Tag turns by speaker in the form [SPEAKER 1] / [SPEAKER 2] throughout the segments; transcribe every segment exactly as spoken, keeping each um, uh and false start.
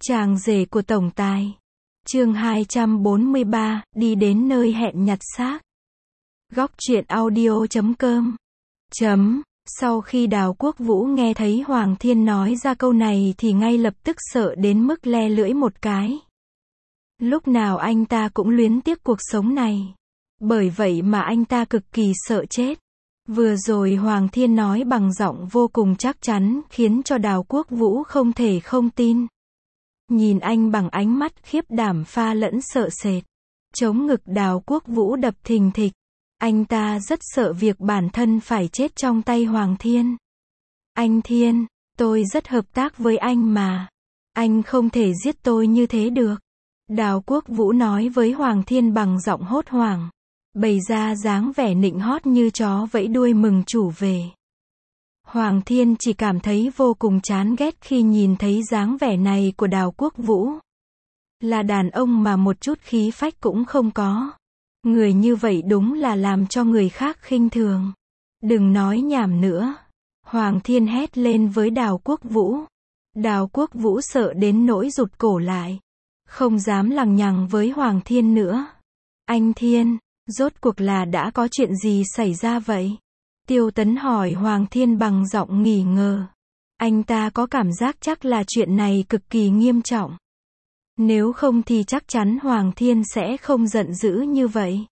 [SPEAKER 1] Chàng rể của tổng tài. Chương hai trăm bốn mươi ba, đi đến nơi hẹn nhặt xác. Góc truyện audio chấm com. Chấm. Sau khi Đào Quốc Vũ nghe thấy Hoàng Thiên nói ra câu này thì ngay lập tức sợ đến mức le lưỡi một cái. Lúc nào anh ta cũng luyến tiếc cuộc sống này. Bởi vậy mà anh ta cực kỳ sợ chết. Vừa rồi Hoàng Thiên nói bằng giọng vô cùng chắc chắn khiến cho Đào Quốc Vũ không thể không tin. Nhìn anh bằng ánh mắt khiếp đảm pha lẫn sợ sệt. Chống ngực Đào Quốc Vũ đập thình thịch. Anh ta rất sợ việc bản thân phải chết trong tay Hoàng Thiên. Anh Thiên, tôi rất hợp tác với anh mà. Anh không thể giết tôi như thế được. Đào Quốc Vũ nói với Hoàng Thiên bằng giọng hốt hoảng. Bày ra dáng vẻ nịnh hót như chó vẫy đuôi mừng chủ về. Hoàng Thiên chỉ cảm thấy vô cùng chán ghét khi nhìn thấy dáng vẻ này của Đào Quốc Vũ. Là đàn ông mà một chút khí phách cũng không có. Người như vậy đúng là làm cho người khác khinh thường. Đừng nói nhảm nữa. Hoàng Thiên hét lên với Đào Quốc Vũ. Đào Quốc Vũ sợ đến nỗi rụt cổ lại. Không dám lằng nhằng với Hoàng Thiên nữa. Anh Thiên, rốt cuộc là đã có chuyện gì xảy ra vậy? Tiêu Tấn hỏi Hoàng Thiên bằng giọng nghi ngờ. Anh ta có cảm giác chắc là chuyện này cực kỳ nghiêm trọng. Nếu không thì chắc chắn Hoàng Thiên sẽ không giận dữ như vậy.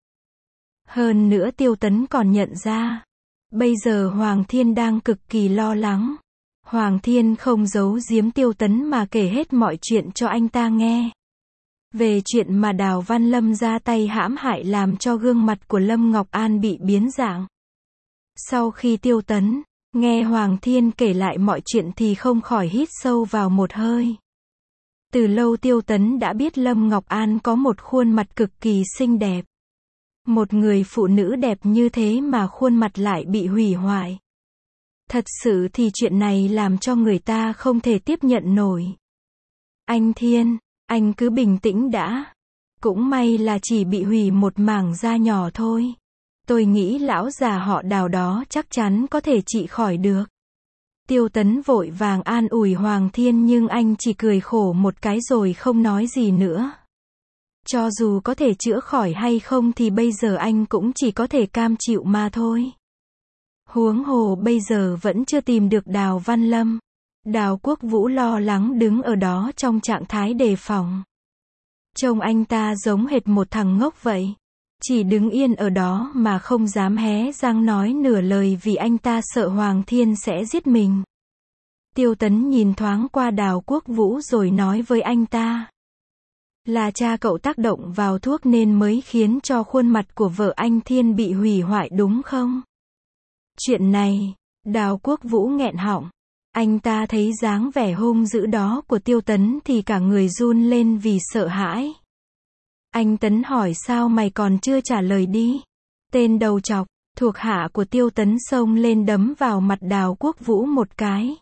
[SPEAKER 1] Hơn nữa Tiêu Tấn còn nhận ra. Bây giờ Hoàng Thiên đang cực kỳ lo lắng. Hoàng Thiên không giấu giếm Tiêu Tấn mà kể hết mọi chuyện cho anh ta nghe. Về chuyện mà Đào Văn Lâm ra tay hãm hại làm cho gương mặt của Lâm Ngọc An bị biến dạng. Sau khi Tiêu Tấn nghe Hoàng Thiên kể lại mọi chuyện thì không khỏi hít sâu vào một hơi. Từ lâu Tiêu Tấn đã biết Lâm Ngọc An có một khuôn mặt cực kỳ xinh đẹp. Một người phụ nữ đẹp như thế mà khuôn mặt lại bị hủy hoại. Thật sự thì chuyện này làm cho người ta không thể tiếp nhận nổi. Anh Thiên, anh cứ bình tĩnh đã. Cũng may là chỉ bị hủy một mảng da nhỏ thôi. Tôi nghĩ lão già họ Đào đó chắc chắn có thể trị khỏi được. Tiêu Tấn vội vàng an ủi Hoàng Thiên nhưng anh chỉ cười khổ một cái rồi không nói gì nữa. Cho dù có thể chữa khỏi hay không thì bây giờ anh cũng chỉ có thể cam chịu mà thôi. Huống hồ bây giờ vẫn chưa tìm được Đào Văn Lâm. Đào Quốc Vũ lo lắng đứng ở đó trong trạng thái đề phòng. Trông anh ta giống hệt một thằng ngốc vậy. Chỉ đứng yên ở đó mà không dám hé răng nói nửa lời vì anh ta sợ Hoàng Thiên sẽ giết mình. Tiêu Tấn nhìn thoáng qua Đào Quốc Vũ rồi nói với anh ta. Là cha cậu tác động vào thuốc nên mới khiến cho khuôn mặt của vợ anh Thiên bị hủy hoại đúng không? Chuyện này, Đào Quốc Vũ nghẹn họng. Anh ta thấy dáng vẻ hung dữ đó của Tiêu Tấn thì cả người run lên vì sợ hãi. Anh Tấn hỏi sao mày còn chưa trả lời đi? Tên đầu trọc, thuộc hạ của Tiêu Tấn xông lên đấm vào mặt Đào Quốc Vũ một cái.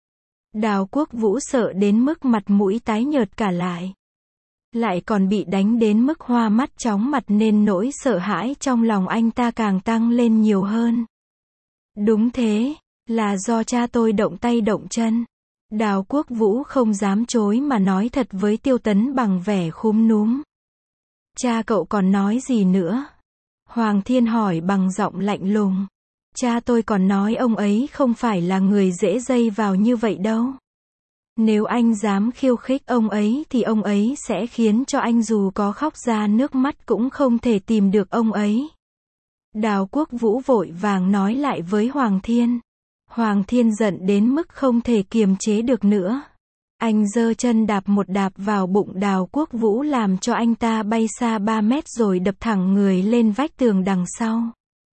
[SPEAKER 1] Đào Quốc Vũ sợ đến mức mặt mũi tái nhợt cả lại. Lại còn bị đánh đến mức hoa mắt chóng mặt nên nỗi sợ hãi trong lòng anh ta càng tăng lên nhiều hơn. Đúng thế, là do cha tôi động tay động chân. Đào Quốc Vũ không dám chối mà nói thật với Tiêu Tấn bằng vẻ khúm núm. Cha cậu còn nói gì nữa? Hoàng Thiên hỏi bằng giọng lạnh lùng. Cha tôi còn nói ông ấy không phải là người dễ dây vào như vậy đâu. Nếu anh dám khiêu khích ông ấy thì ông ấy sẽ khiến cho anh dù có khóc ra nước mắt cũng không thể tìm được ông ấy. Đào Quốc Vũ vội vàng nói lại với Hoàng Thiên. Hoàng Thiên giận đến mức không thể kiềm chế được nữa. Anh giơ chân đạp một đạp vào bụng Đào Quốc Vũ làm cho anh ta bay xa ba mét rồi đập thẳng người lên vách tường đằng sau.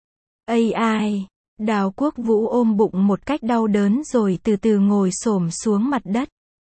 [SPEAKER 1] Ây ai! Đào Quốc Vũ ôm bụng một cách đau đớn rồi từ từ ngồi xổm xuống mặt đất.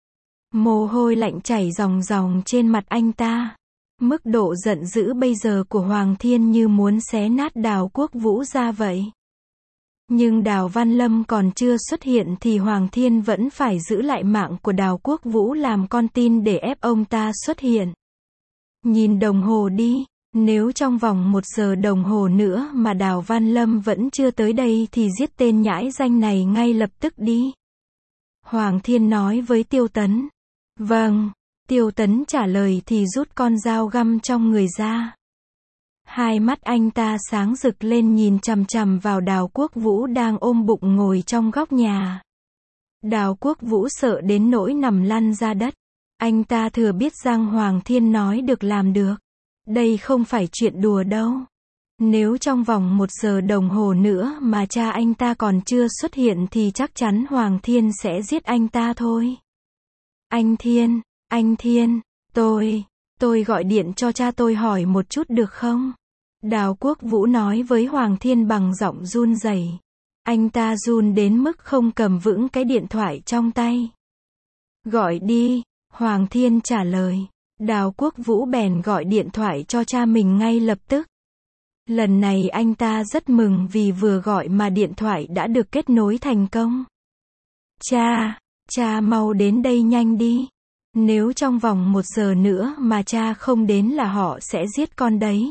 [SPEAKER 1] Mồ hôi lạnh chảy ròng ròng trên mặt anh ta. Mức độ giận dữ bây giờ của Hoàng Thiên như muốn xé nát Đào Quốc Vũ ra vậy. Nhưng Đào Văn Lâm còn chưa xuất hiện thì Hoàng Thiên vẫn phải giữ lại mạng của Đào Quốc Vũ làm con tin để ép ông ta xuất hiện. Nhìn đồng hồ đi, nếu trong vòng một giờ đồng hồ nữa mà Đào Văn Lâm vẫn chưa tới đây thì giết tên nhãi danh này ngay lập tức đi. Hoàng Thiên nói với Tiêu Tấn. Vâng. Tiêu Tấn trả lời thì rút con dao găm trong người ra. Hai mắt anh ta sáng rực lên nhìn chằm chằm vào Đào Quốc Vũ đang ôm bụng ngồi trong góc nhà. Đào Quốc Vũ sợ đến nỗi nằm lăn ra đất. Anh ta thừa biết rằng Hoàng Thiên nói được làm được. Đây không phải chuyện đùa đâu. Nếu trong vòng một giờ đồng hồ nữa mà cha anh ta còn chưa xuất hiện thì chắc chắn Hoàng Thiên sẽ giết anh ta thôi. Anh Thiên, anh Thiên, tôi, tôi gọi điện cho cha tôi hỏi một chút được không? Đào Quốc Vũ nói với Hoàng Thiên bằng giọng run rẩy. Anh ta run đến mức không cầm vững cái điện thoại trong tay. Gọi đi, Hoàng Thiên trả lời. Đào Quốc Vũ bèn gọi điện thoại cho cha mình ngay lập tức. Lần này anh ta rất mừng vì vừa gọi mà điện thoại đã được kết nối thành công. Cha, cha mau đến đây nhanh đi. Nếu trong vòng một giờ nữa mà cha không đến là họ sẽ giết con đấy.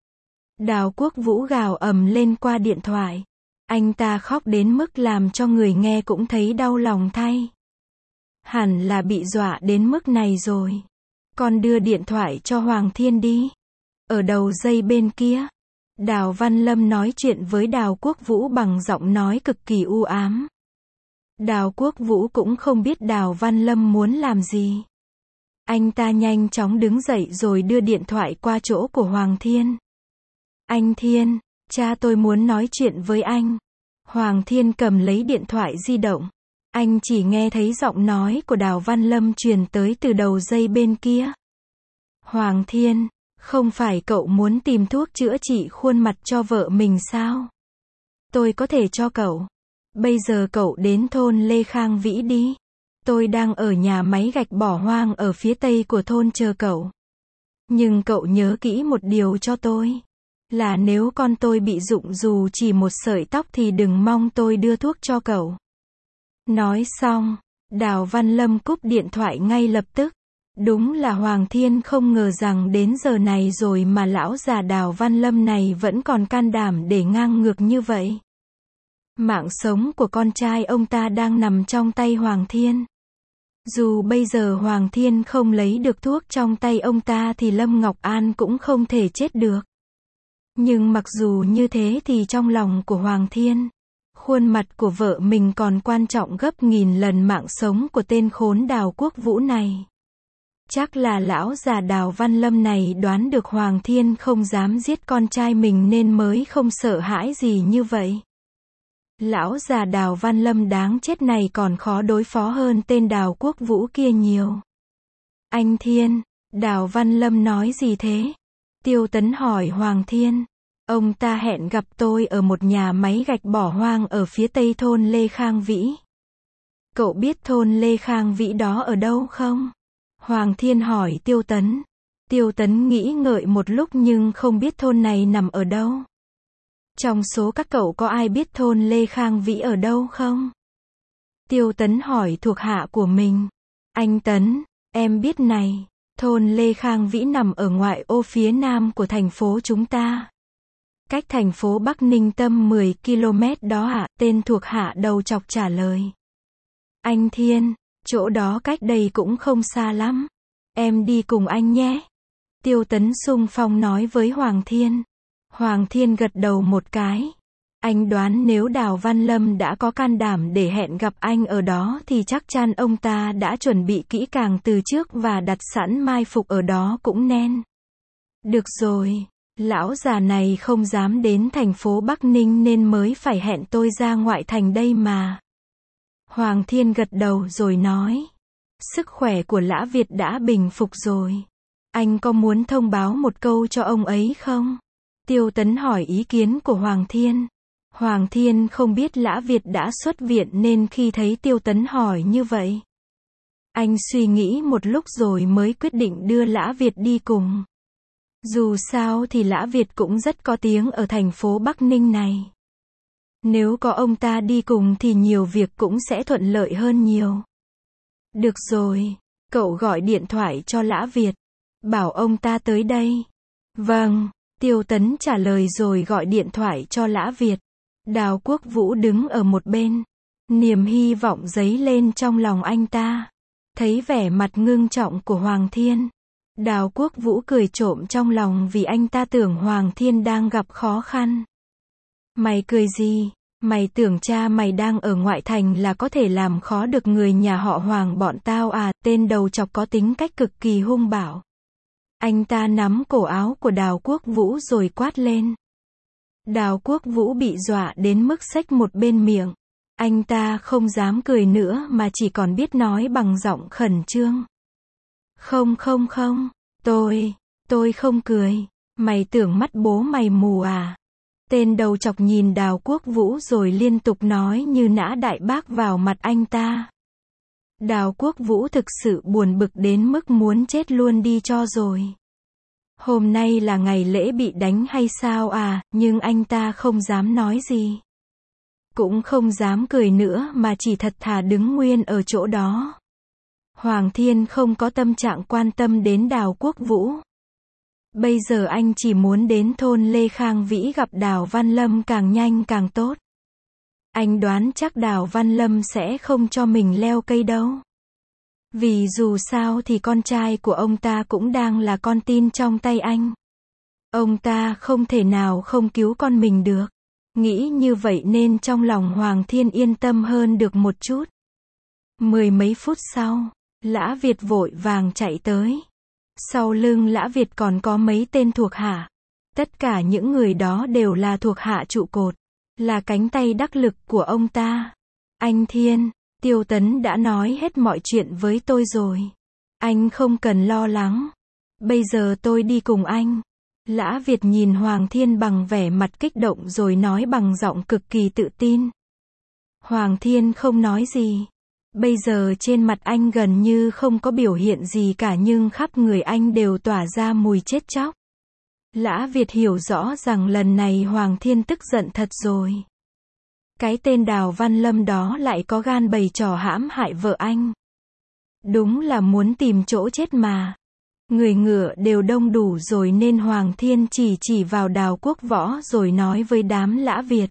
[SPEAKER 1] Đào Quốc Vũ gào ầm lên qua điện thoại. Anh ta khóc đến mức làm cho người nghe cũng thấy đau lòng thay. Hẳn là bị dọa đến mức này rồi. Con đưa điện thoại cho Hoàng Thiên đi. Ở đầu dây bên kia, Đào Văn Lâm nói chuyện với Đào Quốc Vũ bằng giọng nói cực kỳ u ám. Đào Quốc Vũ cũng không biết Đào Văn Lâm muốn làm gì. Anh ta nhanh chóng đứng dậy rồi đưa điện thoại qua chỗ của Hoàng Thiên. Anh Thiên, cha tôi muốn nói chuyện với anh. Hoàng Thiên cầm lấy điện thoại di động. Anh chỉ nghe thấy giọng nói của Đào Văn Lâm truyền tới từ đầu dây bên kia. Hoàng Thiên, không phải cậu muốn tìm thuốc chữa trị khuôn mặt cho vợ mình sao? Tôi có thể cho cậu. Bây giờ cậu đến thôn Lê Khang Vĩ đi. Tôi đang ở nhà máy gạch bỏ hoang ở phía tây của thôn chờ cậu. Nhưng cậu nhớ kỹ một điều cho tôi. Là nếu con tôi bị rụng dù chỉ một sợi tóc thì đừng mong tôi đưa thuốc cho cậu. Nói xong, Đào Văn Lâm cúp điện thoại ngay lập tức. Đúng là Hoàng Thiên không ngờ rằng đến giờ này rồi mà lão già Đào Văn Lâm này vẫn còn can đảm để ngang ngược như vậy. Mạng sống của con trai ông ta đang nằm trong tay Hoàng Thiên. Dù bây giờ Hoàng Thiên không lấy được thuốc trong tay ông ta thì Lâm Ngọc An cũng không thể chết được. Nhưng mặc dù như thế thì trong lòng của Hoàng Thiên, khuôn mặt của vợ mình còn quan trọng gấp nghìn lần mạng sống của tên khốn Đào Quốc Vũ này. Chắc là lão già Đào Văn Lâm này đoán được Hoàng Thiên không dám giết con trai mình nên mới không sợ hãi gì như vậy. Lão già Đào Văn Lâm đáng chết này còn khó đối phó hơn tên Đào Quốc Vũ kia nhiều. Anh Thiên, Đào Văn Lâm nói gì thế? Tiêu Tấn hỏi Hoàng Thiên. Ông ta hẹn gặp tôi ở một nhà máy gạch bỏ hoang ở phía tây thôn Lê Khang Vĩ. Cậu biết thôn Lê Khang Vĩ đó ở đâu không? Hoàng Thiên hỏi Tiêu Tấn. Tiêu Tấn nghĩ ngợi một lúc nhưng không biết thôn này nằm ở đâu. Trong số các cậu có ai biết thôn Lê Khang Vĩ ở đâu không? Tiêu Tấn hỏi thuộc hạ của mình. Anh Tấn, em biết này, thôn Lê Khang Vĩ nằm ở ngoại ô phía nam của thành phố chúng ta. Cách thành phố Bắc Ninh Tâm mười ki lô mét đó ạ, tên thuộc hạ đầu chọc trả lời. Anh Thiên, chỗ đó cách đây cũng không xa lắm. Em đi cùng anh nhé. Tiêu Tấn xung phong nói với Hoàng Thiên. Hoàng Thiên gật đầu một cái. Anh đoán nếu Đào Văn Lâm đã có can đảm để hẹn gặp anh ở đó thì chắc chắn ông ta đã chuẩn bị kỹ càng từ trước và đặt sẵn mai phục ở đó cũng nên. Được rồi, lão già này không dám đến thành phố Bắc Ninh nên mới phải hẹn tôi ra ngoại thành đây mà. Hoàng Thiên gật đầu rồi nói. Sức khỏe của Lã Việt đã bình phục rồi. Anh có muốn thông báo một câu cho ông ấy không? Tiêu Tấn hỏi ý kiến của Hoàng Thiên. Hoàng Thiên không biết Lã Việt đã xuất viện nên khi thấy Tiêu Tấn hỏi như vậy, anh suy nghĩ một lúc rồi mới quyết định đưa Lã Việt đi cùng. Dù sao thì Lã Việt cũng rất có tiếng ở thành phố Bắc Ninh này. Nếu có ông ta đi cùng thì nhiều việc cũng sẽ thuận lợi hơn nhiều. Được rồi, cậu gọi điện thoại cho Lã Việt. Bảo ông ta tới đây. Vâng, Tiêu Tấn trả lời rồi gọi điện thoại cho Lã Việt. Đào Quốc Vũ đứng ở một bên. Niềm hy vọng dấy lên trong lòng anh ta. Thấy vẻ mặt ngưng trọng của Hoàng Thiên, Đào Quốc Vũ cười trộm trong lòng vì anh ta tưởng Hoàng Thiên đang gặp khó khăn. Mày cười gì? Mày tưởng cha mày đang ở ngoại thành là có thể làm khó được người nhà họ Hoàng bọn tao à? Tên đầu chọc có tính cách cực kỳ hung bạo. Anh ta nắm cổ áo của Đào Quốc Vũ rồi quát lên. Đào Quốc Vũ bị dọa đến mức xếch một bên miệng. Anh ta không dám cười nữa mà chỉ còn biết nói bằng giọng khẩn trương. Không không không, tôi, tôi không cười. Mày tưởng mắt bố mày mù à? Tên đầu chọc nhìn Đào Quốc Vũ rồi liên tục nói như nã đại bác vào mặt anh ta. Đào Quốc Vũ thực sự buồn bực đến mức muốn chết luôn đi cho rồi. Hôm nay là ngày lễ bị đánh hay sao à, nhưng anh ta không dám nói gì. Cũng không dám cười nữa mà chỉ thật thà đứng nguyên ở chỗ đó. Hoàng Thiên không có tâm trạng quan tâm đến Đào Quốc Vũ. Bây giờ anh chỉ muốn đến thôn Lê Khang Vĩ gặp Đào Văn Lâm càng nhanh càng tốt. Anh đoán chắc Đào Văn Lâm sẽ không cho mình leo cây đâu. Vì dù sao thì con trai của ông ta cũng đang là con tin trong tay anh. Ông ta không thể nào không cứu con mình được. Nghĩ như vậy nên trong lòng Hoàng Thiên yên tâm hơn được một chút. Mười mấy phút sau, Lã Việt vội vàng chạy tới. Sau lưng Lã Việt còn có mấy tên thuộc hạ. Tất cả những người đó đều là thuộc hạ trụ cột, là cánh tay đắc lực của ông ta. Anh Thiên, Tiêu Tấn đã nói hết mọi chuyện với tôi rồi. Anh không cần lo lắng. Bây giờ tôi đi cùng anh. Lã Việt nhìn Hoàng Thiên bằng vẻ mặt kích động rồi nói bằng giọng cực kỳ tự tin. Hoàng Thiên không nói gì. Bây giờ trên mặt anh gần như không có biểu hiện gì cả nhưng khắp người anh đều tỏa ra mùi chết chóc. Lã Việt hiểu rõ rằng lần này Hoàng Thiên tức giận thật rồi. Cái tên Đào Văn Lâm đó lại có gan bày trò hãm hại vợ anh. Đúng là muốn tìm chỗ chết mà. Người ngựa đều đông đủ rồi nên Hoàng Thiên chỉ chỉ vào Đào Quốc Võ rồi nói với đám Lã Việt.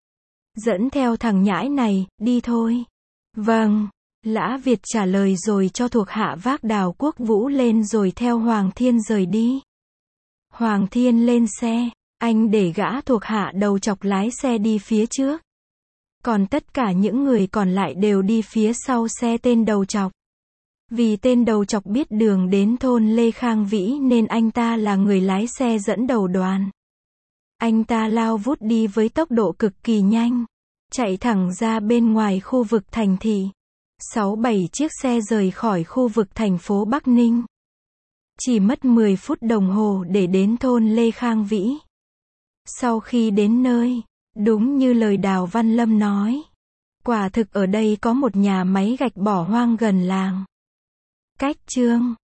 [SPEAKER 1] Dẫn theo thằng nhãi này, đi thôi. Vâng. Lã Việt trả lời rồi cho thuộc hạ vác Đào Quốc Vũ lên rồi theo Hoàng Thiên rời đi. Hoàng Thiên lên xe, anh để gã thuộc hạ đầu chọc lái xe đi phía trước. Còn tất cả những người còn lại đều đi phía sau xe tên đầu chọc. Vì tên đầu chọc biết đường đến thôn Lê Khang Vĩ nên anh ta là người lái xe dẫn đầu đoàn. Anh ta lao vút đi với tốc độ cực kỳ nhanh, chạy thẳng ra bên ngoài khu vực thành thị. Sáu bảy chiếc xe rời khỏi khu vực thành phố Bắc Ninh. Chỉ mất mười phút đồng hồ để đến thôn Lê Khang Vĩ. Sau khi đến nơi, đúng như lời Đào Văn Lâm nói, quả thực ở đây có một nhà máy gạch bỏ hoang gần làng. Cách chương